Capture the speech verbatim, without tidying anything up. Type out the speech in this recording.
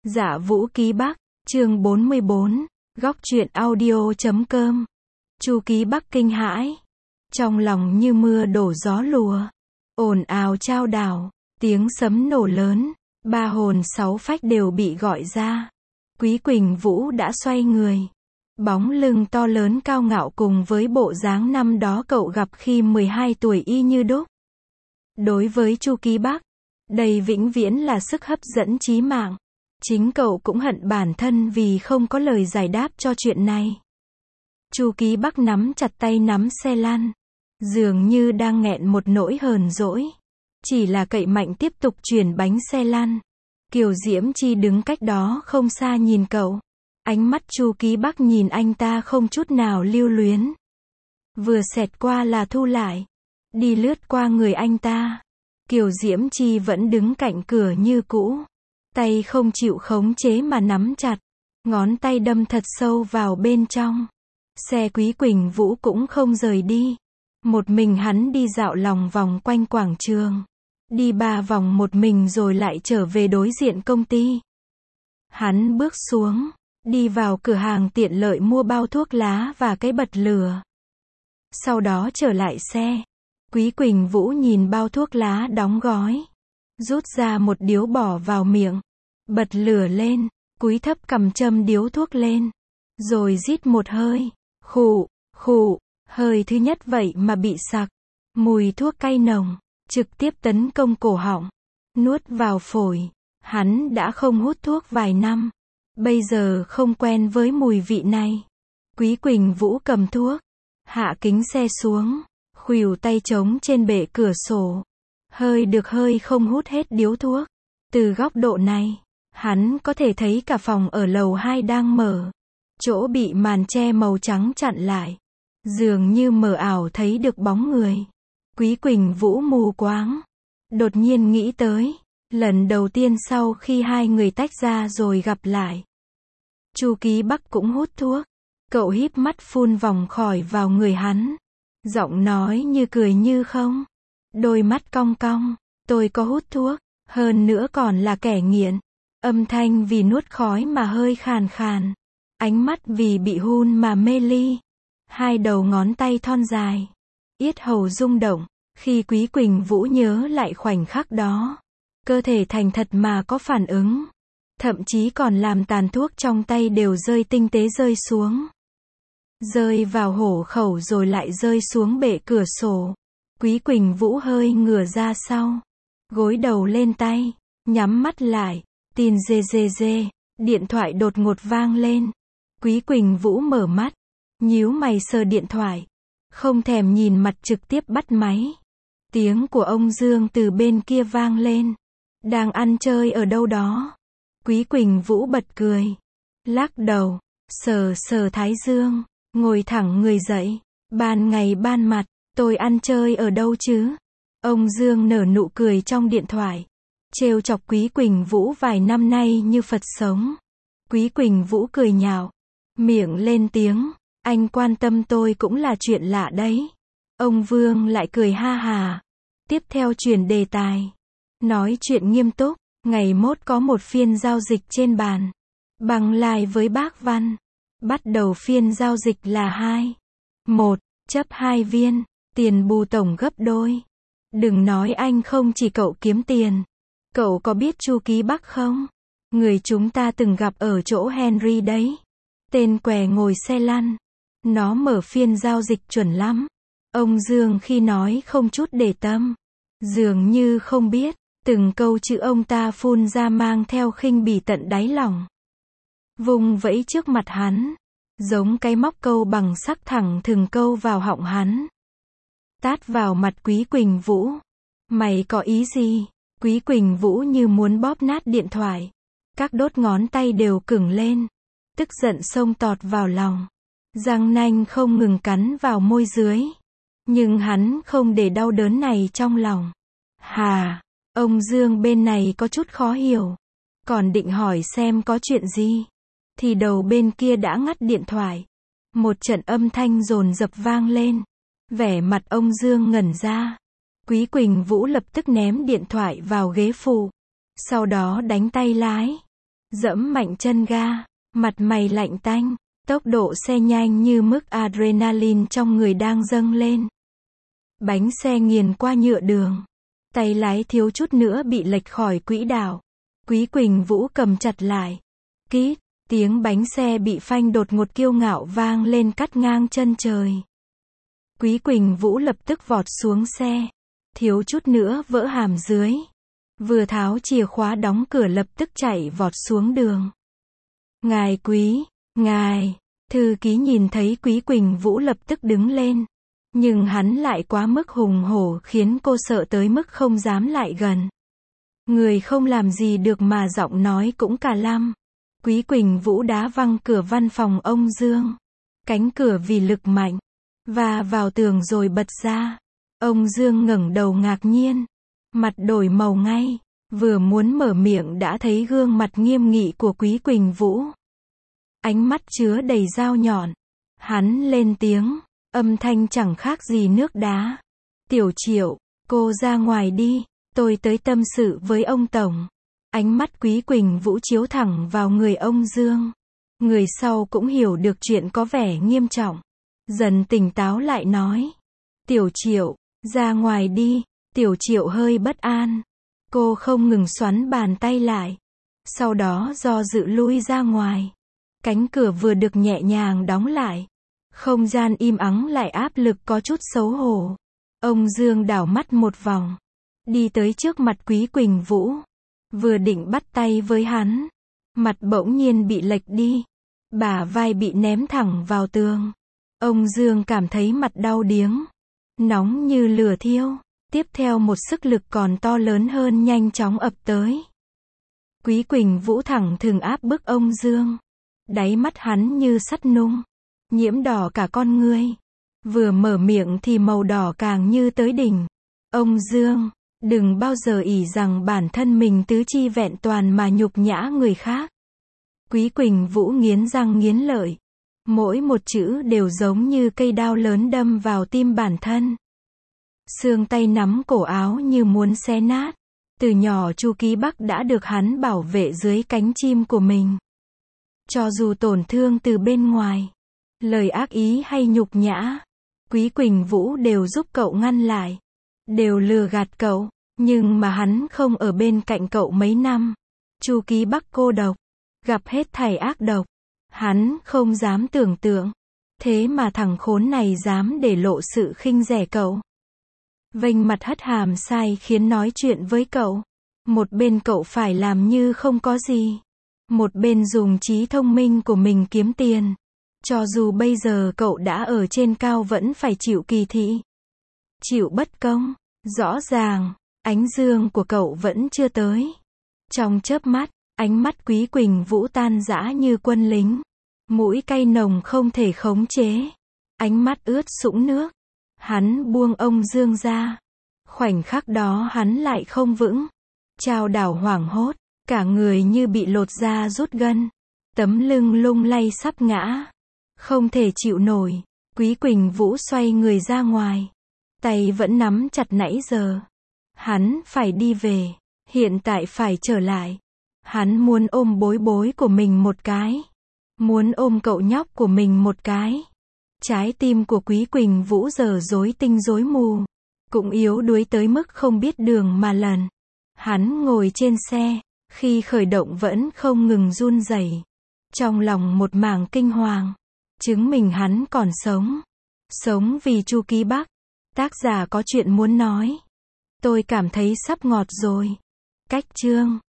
Dạ Vũ Ký Bắc, chương bốn mươi bốn, góc truyện audio chấm com. Chu Ký Bắc kinh hãi. Trong lòng như mưa đổ gió lùa. Ồn ào chao đảo, tiếng sấm nổ lớn, ba hồn sáu phách đều bị gọi ra. Quý Quỳnh Vũ đã xoay người. Bóng lưng to lớn cao ngạo cùng với bộ dáng năm đó cậu gặp khi mười hai tuổi y như đúc. Đối với Chu Ký Bắc, đây vĩnh viễn là sức hấp dẫn chí mạng. Chính cậu cũng hận bản thân vì không có lời giải đáp cho chuyện này. Chu Ký Bắc nắm chặt tay nắm xe lăn, dường như đang nghẹn một nỗi hờn dỗi. Chỉ là cậy mạnh tiếp tục chuyển bánh xe lăn. Kiều Diễm Chi đứng cách đó không xa nhìn cậu. Ánh mắt Chu Ký Bắc nhìn anh ta không chút nào lưu luyến. Vừa xẹt qua là thu lại. Đi lướt qua người anh ta. Kiều Diễm Chi vẫn đứng cạnh cửa như cũ. Tay không chịu khống chế mà nắm chặt. Ngón tay đâm thật sâu vào bên trong. Xe Quý Quỳnh Vũ cũng không rời đi. Một mình hắn đi dạo lòng vòng quanh quảng trường. Đi ba vòng một mình rồi lại trở về đối diện công ty. Hắn bước xuống. Đi vào cửa hàng tiện lợi mua bao thuốc lá và cái bật lửa. Sau đó trở lại xe. Quý Quỳnh Vũ nhìn bao thuốc lá đóng gói. Rút ra một điếu bỏ vào miệng. Bật lửa lên. Cúi thấp cầm châm điếu thuốc lên. Rồi rít một hơi. Khụ, khụ. Hơi thứ nhất vậy mà bị sặc. Mùi thuốc cay nồng. Trực tiếp tấn công cổ họng. Nuốt vào phổi. Hắn đã không hút thuốc vài năm. Bây giờ không quen với mùi vị này. Quý Quỳnh Vũ cầm thuốc. Hạ kính xe xuống. Khuỷu tay trống trên bệ cửa sổ. Hơi được hơi không hút hết điếu thuốc. Từ góc độ này, hắn có thể thấy cả phòng ở lầu hai đang mở. Chỗ bị màn che màu trắng chặn lại. Dường như mờ ảo thấy được bóng người. Quý Quỳnh Vũ mù quáng. Đột nhiên nghĩ tới. Lần đầu tiên sau khi hai người tách ra rồi gặp lại. Chu Ký Bắc cũng hút thuốc. Cậu híp mắt phun vòng khỏi vào người hắn. Giọng nói như cười như không. Đôi mắt cong cong. Tôi có hút thuốc. Hơn nữa còn là kẻ nghiện. Âm thanh vì nuốt khói mà hơi khàn khàn. Ánh mắt vì bị hun mà mê ly. Hai đầu ngón tay thon dài. Yết hầu rung động. Khi Quý Quỳnh Vũ nhớ lại khoảnh khắc đó. Cơ thể thành thật mà có phản ứng. Thậm chí còn làm tàn thuốc trong tay đều rơi tinh tế rơi xuống. Rơi vào hổ khẩu rồi lại rơi xuống bệ cửa sổ. Quý Quỳnh Vũ hơi ngửa ra sau. Gối đầu lên tay. Nhắm mắt lại. Tin dê dê dê. Điện thoại đột ngột vang lên. Quý Quỳnh Vũ mở mắt. Nhíu mày sờ điện thoại. Không thèm nhìn mặt trực tiếp bắt máy. Tiếng của ông Dương từ bên kia vang lên. Đang ăn chơi ở đâu đó. Quý Quỳnh Vũ bật cười. Lắc đầu. Sờ sờ thái dương. Ngồi thẳng người dậy. Ban ngày ban mặt. Tôi ăn chơi ở đâu chứ? Ông Dương nở nụ cười trong điện thoại. Trêu chọc Quý Quỳnh Vũ vài năm nay như Phật sống. Quý Quỳnh Vũ cười nhạo. Miệng lên tiếng. Anh quan tâm tôi cũng là chuyện lạ đấy. Ông Vương lại cười ha hà. Tiếp theo chuyển đề tài. Nói chuyện nghiêm túc. Ngày mốt có một phiên giao dịch trên bàn. Bằng lai với bác Văn. Bắt đầu phiên giao dịch là hai. Một. Chấp hai viên. Tiền bù tổng gấp đôi. Đừng nói anh không chỉ cậu kiếm tiền. Cậu có biết Chu Ký Bắc không? Người chúng ta từng gặp ở chỗ Henry đấy. Tên què ngồi xe lăn. Nó mở phiên giao dịch chuẩn lắm. Ông Dương khi nói không chút để tâm. Dường như không biết. Từng câu chữ ông ta phun ra mang theo khinh bỉ tận đáy lòng. Vùng vẫy trước mặt hắn. Giống cái móc câu bằng sắc thẳng thừng câu vào họng hắn. Tát vào mặt Quý Quỳnh Vũ. Mày có ý gì? Quý Quỳnh Vũ như muốn bóp nát điện thoại. Các đốt ngón tay đều cứng lên. Tức giận xông tọt vào lòng. Răng nanh không ngừng cắn vào môi dưới. Nhưng hắn không để đau đớn này trong lòng. Hà! Ông Dương bên này có chút khó hiểu. Còn định hỏi xem có chuyện gì. Thì đầu bên kia đã ngắt điện thoại. Một trận âm thanh dồn dập vang lên. Vẻ mặt ông Dương ngẩn ra. Quý Quỳnh Vũ lập tức ném điện thoại vào ghế phụ. Sau đó đánh tay lái. Dẫm mạnh chân ga, mặt mày lạnh tanh, tốc độ xe nhanh như mức adrenaline trong người đang dâng lên. Bánh xe nghiền qua nhựa đường. Tay lái thiếu chút nữa bị lệch khỏi quỹ đạo. Quý Quỳnh Vũ cầm chặt lại. Kít, tiếng bánh xe bị phanh đột ngột kiêu ngạo vang lên cắt ngang chân trời. Quý Quỳnh Vũ lập tức vọt xuống xe. Thiếu chút nữa vỡ hàm dưới. Vừa tháo chìa khóa đóng cửa lập tức chạy vọt xuống đường. Ngài Quý, ngài, thư ký nhìn thấy Quý Quỳnh Vũ lập tức đứng lên. Nhưng hắn lại quá mức hùng hổ khiến cô sợ tới mức không dám lại gần. Người không làm gì được mà giọng nói cũng cả lăm. Quý Quỳnh Vũ đá văng cửa văn phòng ông Dương. Cánh cửa vì lực mạnh và vào tường rồi bật ra. Ông Dương ngẩng đầu ngạc nhiên. Mặt đổi màu ngay. Vừa muốn mở miệng đã thấy gương mặt nghiêm nghị của Quý Quỳnh Vũ. Ánh mắt chứa đầy dao nhọn. Hắn lên tiếng. Âm thanh chẳng khác gì nước đá. Tiểu Triệu, cô ra ngoài đi. Tôi tới tâm sự với ông Tổng. Ánh mắt Quý Quỳnh Vũ chiếu thẳng vào người ông Dương. Người sau cũng hiểu được chuyện có vẻ nghiêm trọng. Dần tỉnh táo lại nói. Tiểu Triệu, ra ngoài đi. Tiểu Triệu hơi bất an. Cô không ngừng xoắn bàn tay lại. Sau đó do dự lui ra ngoài. Cánh cửa vừa được nhẹ nhàng đóng lại. Không gian im ắng lại áp lực có chút xấu hổ. Ông Dương đảo mắt một vòng. Đi tới trước mặt Quý Quỳnh Vũ. Vừa định bắt tay với hắn. Mặt bỗng nhiên bị lệch đi. Bả vai bị ném thẳng vào tường. Ông Dương cảm thấy mặt đau điếng. Nóng như lửa thiêu. Tiếp theo một sức lực còn to lớn hơn nhanh chóng ập tới. Quý Quỳnh Vũ thẳng thừng áp bức ông Dương. Đáy mắt hắn như sắt nung. Nhiễm đỏ cả con ngươi. Vừa mở miệng thì màu đỏ càng như tới đỉnh. Ông Dương, đừng bao giờ ỷ rằng bản thân mình tứ chi vẹn toàn mà nhục nhã người khác. Quý Quỳnh Vũ nghiến răng nghiến lợi. Mỗi một chữ đều giống như cây đao lớn đâm vào tim bản thân. Xương tay nắm cổ áo như muốn xé nát. Từ nhỏ Chu Ký Bắc đã được hắn bảo vệ dưới cánh chim của mình. Cho dù tổn thương từ bên ngoài, lời ác ý hay nhục nhã, Quý Quỳnh Vũ đều giúp cậu ngăn lại. Đều lừa gạt cậu. Nhưng mà hắn không ở bên cạnh cậu mấy năm. Chu Ký Bắc cô độc. Gặp hết thảy ác độc. Hắn không dám tưởng tượng. Thế mà thằng khốn này dám để lộ sự khinh rẻ cậu. Vênh mặt hất hàm sai khiến nói chuyện với cậu. Một bên cậu phải làm như không có gì. Một bên dùng trí thông minh của mình kiếm tiền. Cho dù bây giờ cậu đã ở trên cao vẫn phải chịu kỳ thị. Chịu bất công. Rõ ràng, ánh dương của cậu vẫn chưa tới. Trong chớp mắt, ánh mắt Quý Quỳnh Vũ tan rã như quân lính. Mũi cay nồng không thể khống chế. Ánh mắt ướt sũng nước. Hắn buông ông Dương ra. Khoảnh khắc đó hắn lại không vững. Chao đảo hoảng hốt. Cả người như bị lột da rút gân. Tấm lưng lung lay sắp ngã. Không thể chịu nổi. Quý Quỳnh Vũ xoay người ra ngoài. Tay vẫn nắm chặt nãy giờ. Hắn phải đi về. Hiện tại phải trở lại. Hắn muốn ôm bối bối của mình một cái. Muốn ôm cậu nhóc của mình một cái. Trái tim của Quý Quỳnh Vũ giờ rối tinh rối mù. Cũng yếu đuối tới mức không biết đường mà lần. Hắn ngồi trên xe. Khi khởi động vẫn không ngừng run rẩy. Trong lòng một mảng kinh hoàng. Chứng minh hắn còn sống. Sống vì Chu Ký Bắc. Tác giả có chuyện muốn nói. Tôi cảm thấy sắp ngọt rồi. Cách chương